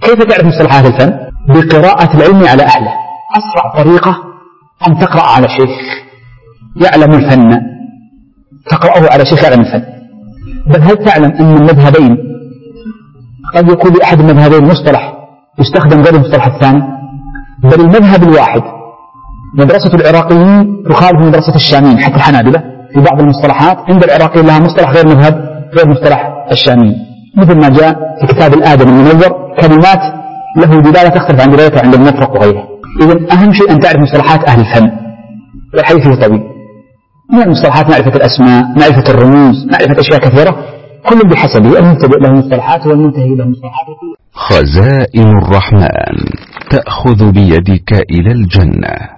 كيف تعرف مصطلحات الفن؟ بقراءة العلم على أهله. أسرع طريقة أن تقرأ على شيخ يعلم الفن، تقرأه على شيخ يعلم الفن. بل هل تعلم أن المذهبين قد يكون لأحد المذهبين مصطلح يستخدم غير المصطلح الثاني؟ بل المذهب الواحد مدرسة العراقيين تخالف مدرسة الشاميين، حتى الحنابلة في بعض المصطلحات عند العراقيين لها مصطلح غير مصطلح الشاميين، مثل ما جاء في كتاب الآدم المنور كلمات له دلالة تختلف عن دلالتها عند المفرق وغيره. إذن أهم شيء أن تعرف مصطلحات أهل الفن، والحديث فيه طويل. من المصطلحات معرفة الأسماء، معرفة الرموز، معرفة أشياء كثيرة، كل بحسبه. المبتدئ له مصطلحات والمنتهي له مصطلحات. خزائن الرحمن تأخذ بيدك إلى الجنة.